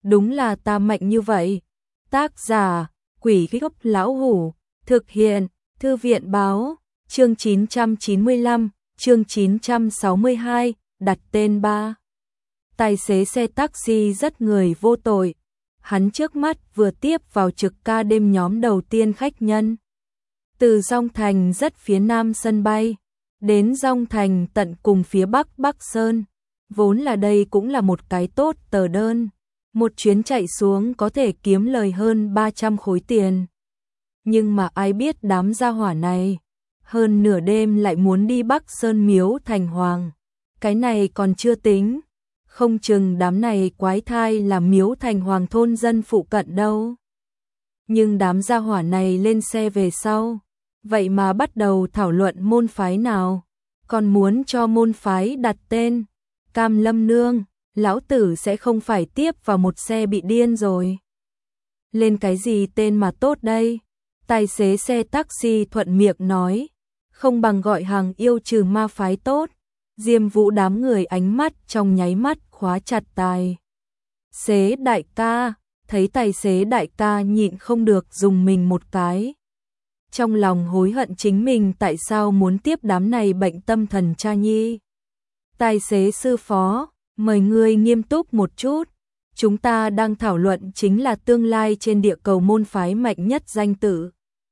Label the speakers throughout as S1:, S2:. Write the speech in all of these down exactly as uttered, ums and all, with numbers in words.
S1: đúng là ta mạnh như vậy. Tác giả, Quỷ Gốc Lão Hủ, thực hiện, Thư viện báo, chương chín trăm chín mươi lăm, chương chín trăm sáu mươi hai, đặt tên ba. Tài xế xe taxi rất người vô tội. Hắn trước mắt vừa tiếp vào trực ca đêm nhóm đầu tiên khách nhân. Từ Dong Thành rất phía nam sân bay, đến Dong Thành tận cùng phía bắc Bắc Sơn. Vốn là đây cũng là một cái tốt tờ đơn. Một chuyến chạy xuống có thể kiếm lời hơn ba trăm khối tiền. Nhưng mà ai biết đám gia hỏa này, hơn nửa đêm lại muốn đi Bắc Sơn Miếu Thành Hoàng. Cái này còn chưa tính, không chừng đám này quái thai là Miếu Thành Hoàng thôn dân phụ cận đâu. Nhưng đám gia hỏa này lên xe về sau, vậy mà bắt đầu thảo luận môn phái nào, còn muốn cho môn phái đặt tên. Cam Lâm Nương, lão tử sẽ không phải tiếp vào một xe bị điên rồi. Lên cái gì tên mà tốt đây? Tài xế xe taxi thuận miệng nói, không bằng gọi hàng yêu trừ ma phái tốt. Diêm Vũ đám người ánh mắt trong nháy mắt khóa chặt tài xế đại ca, thấy tài xế đại ca nhịn không được dùng mình một cái. Trong lòng hối hận chính mình tại sao muốn tiếp đám này bệnh tâm thần cha nhi. Tài xế sư phó, mời ngươi nghiêm túc một chút. Chúng ta đang thảo luận chính là tương lai trên địa cầu môn phái mạnh nhất danh tử.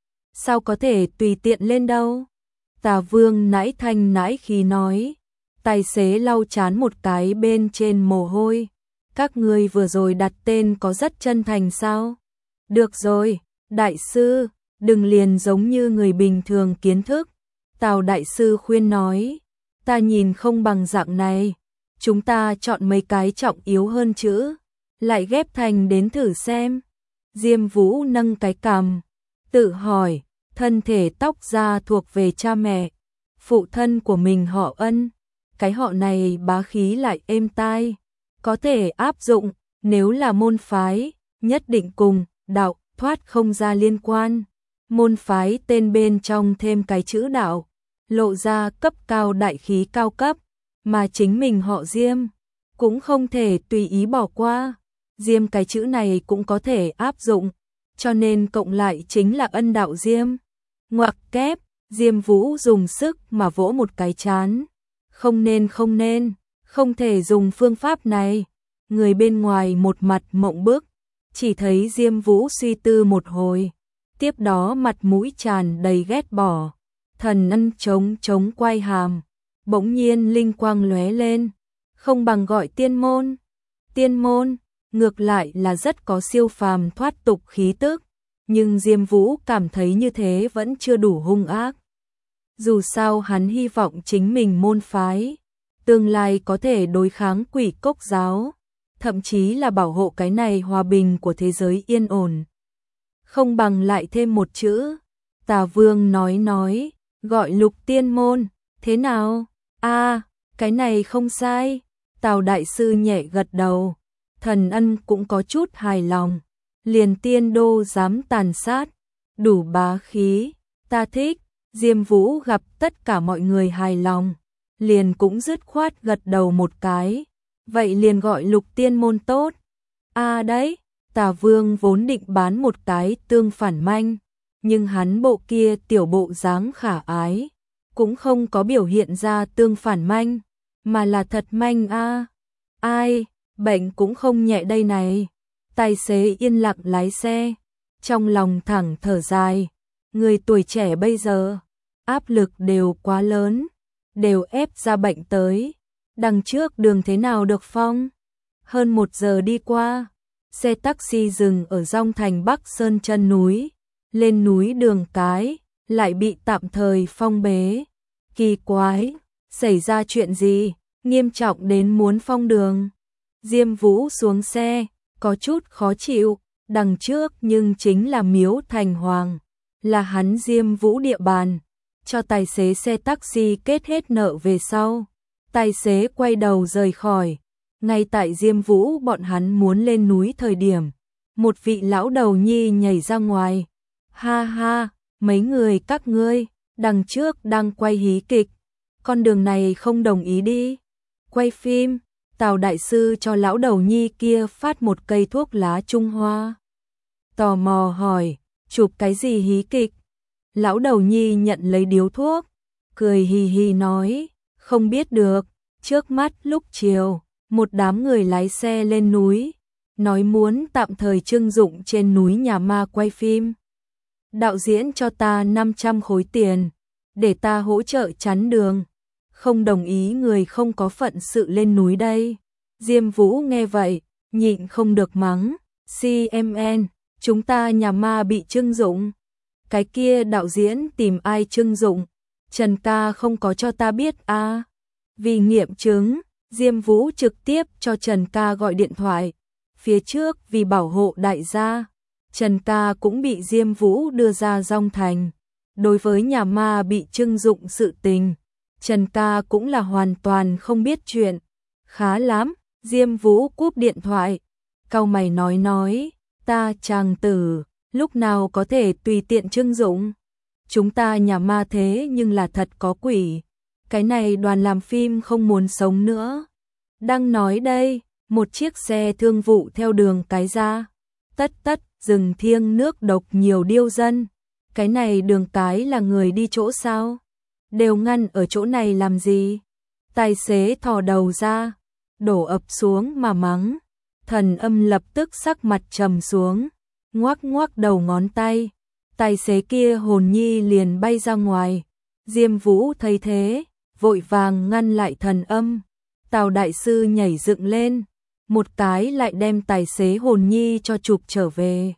S1: Sao có thể tùy tiện lên đâu? Tà Vương nãi thanh nãi khí nói. Tài xế lau chán một cái bên trên mồ hôi. Các ngươi vừa rồi đặt tên có rất chân thành sao? Được rồi, đại sư, đừng liền giống như người bình thường kiến thức. Tào đại sư khuyên nói. Ta nhìn không bằng dạng này. Chúng ta chọn mấy cái trọng yếu hơn chữ, lại ghép thành đến thử xem. Diêm Vũ nâng cái cằm, tự hỏi, thân thể tóc da thuộc về cha mẹ, phụ thân của mình họ Ân, cái họ này bá khí lại êm tai, có thể áp dụng, nếu là môn phái, nhất định cùng đạo thoát không ra liên quan. Môn phái tên bên trong thêm cái chữ đạo, lộ ra cấp cao đại khí cao cấp. Mà chính mình họ Diêm, cũng không thể tùy ý bỏ qua. Diêm cái chữ này cũng có thể áp dụng, cho nên cộng lại chính là Ân đạo Diêm. Ngoặc kép, Diêm Vũ dùng sức mà vỗ một cái chán. Không nên không nên, không thể dùng phương pháp này. Người bên ngoài một mặt mộng bức, chỉ thấy Diêm Vũ suy tư một hồi. Tiếp đó mặt mũi tràn đầy ghét bỏ, thần ân chống chống quay hàm. Bỗng nhiên linh quang lóe lên, không bằng gọi tiên môn. Tiên môn, ngược lại là rất có siêu phàm thoát tục khí tức, nhưng Diêm Vũ cảm thấy như thế vẫn chưa đủ hung ác. Dù sao hắn hy vọng chính mình môn phái, tương lai có thể đối kháng Quỷ Cốc giáo, thậm chí là bảo hộ cái này hòa bình của thế giới yên ổn. Không bằng lại thêm một chữ, Tà Vương nói nói, gọi Lục Tiên môn, thế nào? A, à, cái này không sai. Tào đại sư nhẹ gật đầu. Thần Ân cũng có chút hài lòng. Liền tiên đô dám tàn sát, đủ bá khí, ta thích. Diêm Vũ gặp tất cả mọi người hài lòng, liền cũng dứt khoát gật đầu một cái. Vậy liền gọi Lục Tiên môn tốt. A à đấy, Tà Vương vốn định bán một cái tương phản manh, nhưng hắn bộ kia tiểu bộ dáng khả ái, cũng không có biểu hiện ra tương phản manh, mà là thật manh a. À. Ai, bệnh cũng không nhẹ đây này. Tài xế yên lặng lái xe, trong lòng thẳng thở dài. Người tuổi trẻ bây giờ, áp lực đều quá lớn, đều ép ra bệnh tới. Đằng trước đường thế nào được phong? Hơn một giờ đi qua, xe taxi dừng ở Dong Thành Bắc Sơn chân núi. Lên núi đường cái, lại bị tạm thời phong bế. Kỳ quái, xảy ra chuyện gì, nghiêm trọng đến muốn phong đường. Diêm Vũ xuống xe, có chút khó chịu, đằng trước nhưng chính là Miếu Thành Hoàng, là hắn Diêm Vũ địa bàn. Cho tài xế xe taxi kết hết nợ về sau, tài xế quay đầu rời khỏi. Ngay tại Diêm Vũ bọn hắn muốn lên núi thời điểm, một vị lão đầu nhi nhảy ra ngoài. Ha ha, mấy người các ngươi, đằng trước đang quay hí kịch, con đường này không đồng ý đi. Quay phim, Tào đại sư cho lão đầu nhi kia phát một cây thuốc lá Trung Hoa. Tò mò hỏi, chụp cái gì hí kịch? Lão đầu nhi nhận lấy điếu thuốc, cười hì hì nói, không biết được. Trước mắt lúc chiều, một đám người lái xe lên núi, nói muốn tạm thời trưng dụng trên núi nhà ma quay phim. Đạo diễn cho ta năm trăm khối tiền, để ta hỗ trợ chắn đường. Không đồng ý người không có phận sự lên núi đây. Diêm Vũ nghe vậy, nhịn không được mắng, xê em en, chúng ta nhà ma bị trưng dụng. Cái kia đạo diễn tìm ai trưng dụng? Trần ca không có cho ta biết à. Vì nghiệm chứng, Diêm Vũ trực tiếp cho Trần ca gọi điện thoại. Phía trước vì bảo hộ đại gia, Trần ca cũng bị Diêm Vũ đưa ra Dong Thành. Đối với nhà ma bị trưng dụng sự tình, Trần ca cũng là hoàn toàn không biết chuyện. Khá lắm, Diêm Vũ cúp điện thoại, cau mày nói nói, ta chàng tử, lúc nào có thể tùy tiện trưng dụng. Chúng ta nhà ma thế nhưng là thật có quỷ. Cái này đoàn làm phim không muốn sống nữa. Đang nói đây, một chiếc xe thương vụ theo đường cái ra. Tất tất, rừng thiêng nước độc nhiều điêu dân. Cái này đường cái là người đi chỗ sao? Đều ngăn ở chỗ này làm gì? Tài xế thò đầu ra, đổ ập xuống mà mắng. Thần Âm lập tức sắc mặt trầm xuống, ngoắc ngoắc đầu ngón tay. Tài xế kia hồn nhi liền bay ra ngoài. Diêm Vũ thấy thế, vội vàng ngăn lại Thần Âm. Tào đại sư nhảy dựng lên, một cái lại đem tài xế hồn nhi cho chụp trở về.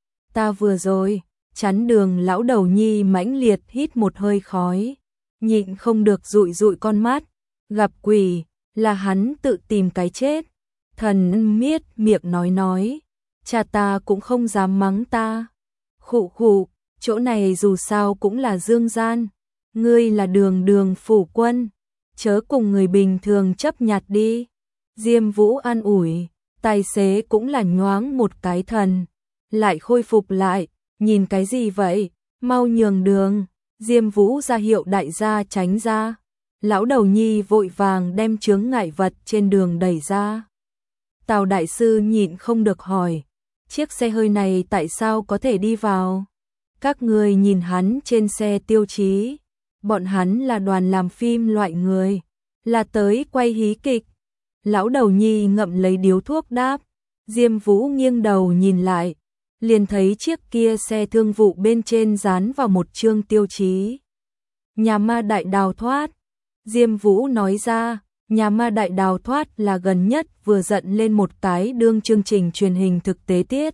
S1: Ta vừa rồi, chắn đường lão đầu nhi mãnh liệt hít một hơi khói, nhịn không được dụi dụi con mắt, gặp quỷ, là hắn tự tìm cái chết. Thần Âm miết miệng nói nói, cha ta cũng không dám mắng ta. Khụ khụ, chỗ này dù sao cũng là dương gian, ngươi là đường đường phủ quân, chớ cùng người bình thường chấp nhặt đi. Diêm Vũ an ủi, tài xế cũng là nhoáng một cái thần, lại khôi phục lại, nhìn cái gì vậy, mau nhường đường. Diêm Vũ ra hiệu đại gia tránh ra. Lão đầu nhi vội vàng đem chướng ngại vật trên đường đẩy ra. Tào đại sư nhịn không được hỏi, chiếc xe hơi này tại sao có thể đi vào? Các người nhìn hắn trên xe tiêu chí, bọn hắn là đoàn làm phim loại người, là tới quay hí kịch. Lão đầu nhi ngậm lấy điếu thuốc đáp. Diêm Vũ nghiêng đầu nhìn lại, liền thấy chiếc kia xe thương vụ bên trên dán vào một chương tiêu chí. Nhà ma đại đào thoát. Diêm Vũ nói ra, nhà ma đại đào thoát là gần nhất vừa giận lên một cái đương chương trình truyền hình thực tế tiết.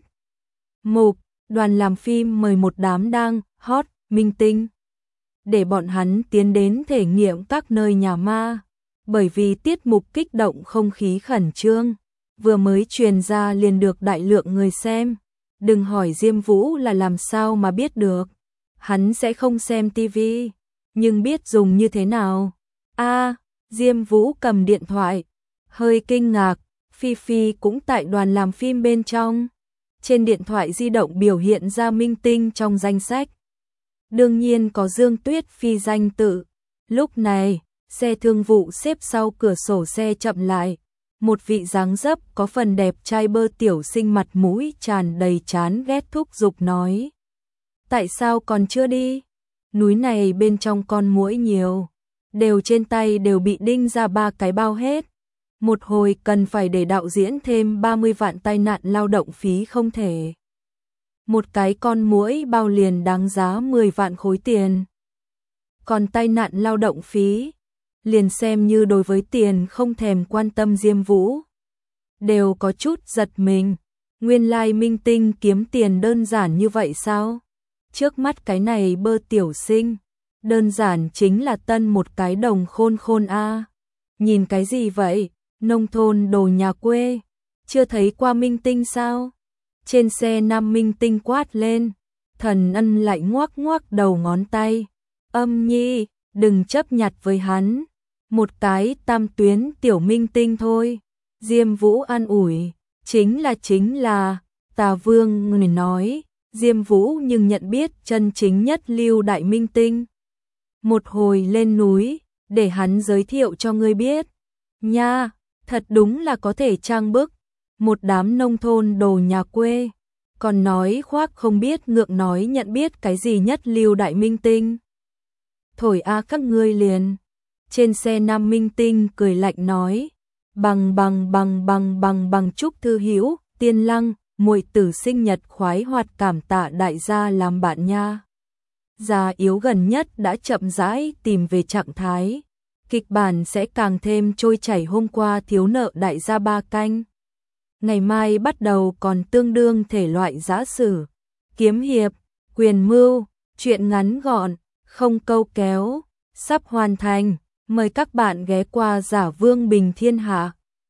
S1: Mục, đoàn làm phim mời một đám đang hot minh tinh, để bọn hắn tiến đến thể nghiệm các nơi nhà ma. Bởi vì tiết mục kích động không khí khẩn trương, vừa mới truyền ra liền được đại lượng người xem. Đừng hỏi Diêm Vũ là làm sao mà biết được. Hắn sẽ không xem tivi, nhưng biết dùng như thế nào. A, à, Diêm Vũ cầm điện thoại, hơi kinh ngạc, Phi Phi cũng tại đoàn làm phim bên trong. Trên điện thoại di động biểu hiện ra minh tinh trong danh sách. Đương nhiên có Dương Tuyết Phi danh tự. Lúc này, xe thương vụ xếp sau cửa sổ xe chậm lại. Một vị dáng dấp có phần đẹp trai bơ tiểu sinh mặt mũi tràn đầy chán ghét thúc giục nói. Tại sao còn chưa đi? Núi này bên trong con muỗi nhiều, đều trên tay đều bị đinh ra ba cái bao hết. Một hồi cần phải để đạo diễn thêm ba mươi vạn tai nạn lao động phí không thể. Một cái con muỗi bao liền đáng giá mười vạn khối tiền. Còn tai nạn lao động phí, liền xem như đối với tiền không thèm quan tâm Diêm Vũ. Đều có chút giật mình, nguyên lai minh tinh kiếm tiền đơn giản như vậy sao? Trước mắt cái này bơ tiểu sinh, đơn giản chính là tân một cái đồng khôn khôn a. Nhìn cái gì vậy? Nông thôn đồ nhà quê, chưa thấy qua minh tinh sao? Trên xe nam minh tinh quát lên, Thần Ân lại ngoắc ngoắc đầu ngón tay. Âm nhi, đừng chấp nhặt với hắn, một cái tam tuyến tiểu minh tinh thôi. Diêm Vũ an ủi, chính là chính là, Tà Vương người nói, Diêm Vũ nhưng nhận biết chân chính nhất lưu đại minh tinh. Một hồi lên núi, để hắn giới thiệu cho ngươi biết. Nha, Thật đúng là có thể trang bức, một đám nông thôn đồ nhà quê, còn nói khoác không biết ngượng nói nhận biết cái gì nhất lưu đại minh tinh. Thổi a các ngươi liền. Trên xe nam minh tinh cười lạnh nói, bằng bằng bằng bằng bằng bằng chúc thư hữu, tiên lăng, muội tử sinh nhật khoái hoạt cảm tạ đại gia làm bạn nha. Già yếu gần nhất đã chậm rãi tìm về trạng thái. Kịch bản sẽ càng thêm trôi chảy, hôm qua thiếu nợ đại gia ba canh. Ngày mai bắt đầu còn tương đương thể loại giã sử, kiếm hiệp, quyền mưu, truyện ngắn gọn, không câu kéo, sắp hoàn thành. Mời các bạn ghé qua Giả Vương Bình Thiên Hạ.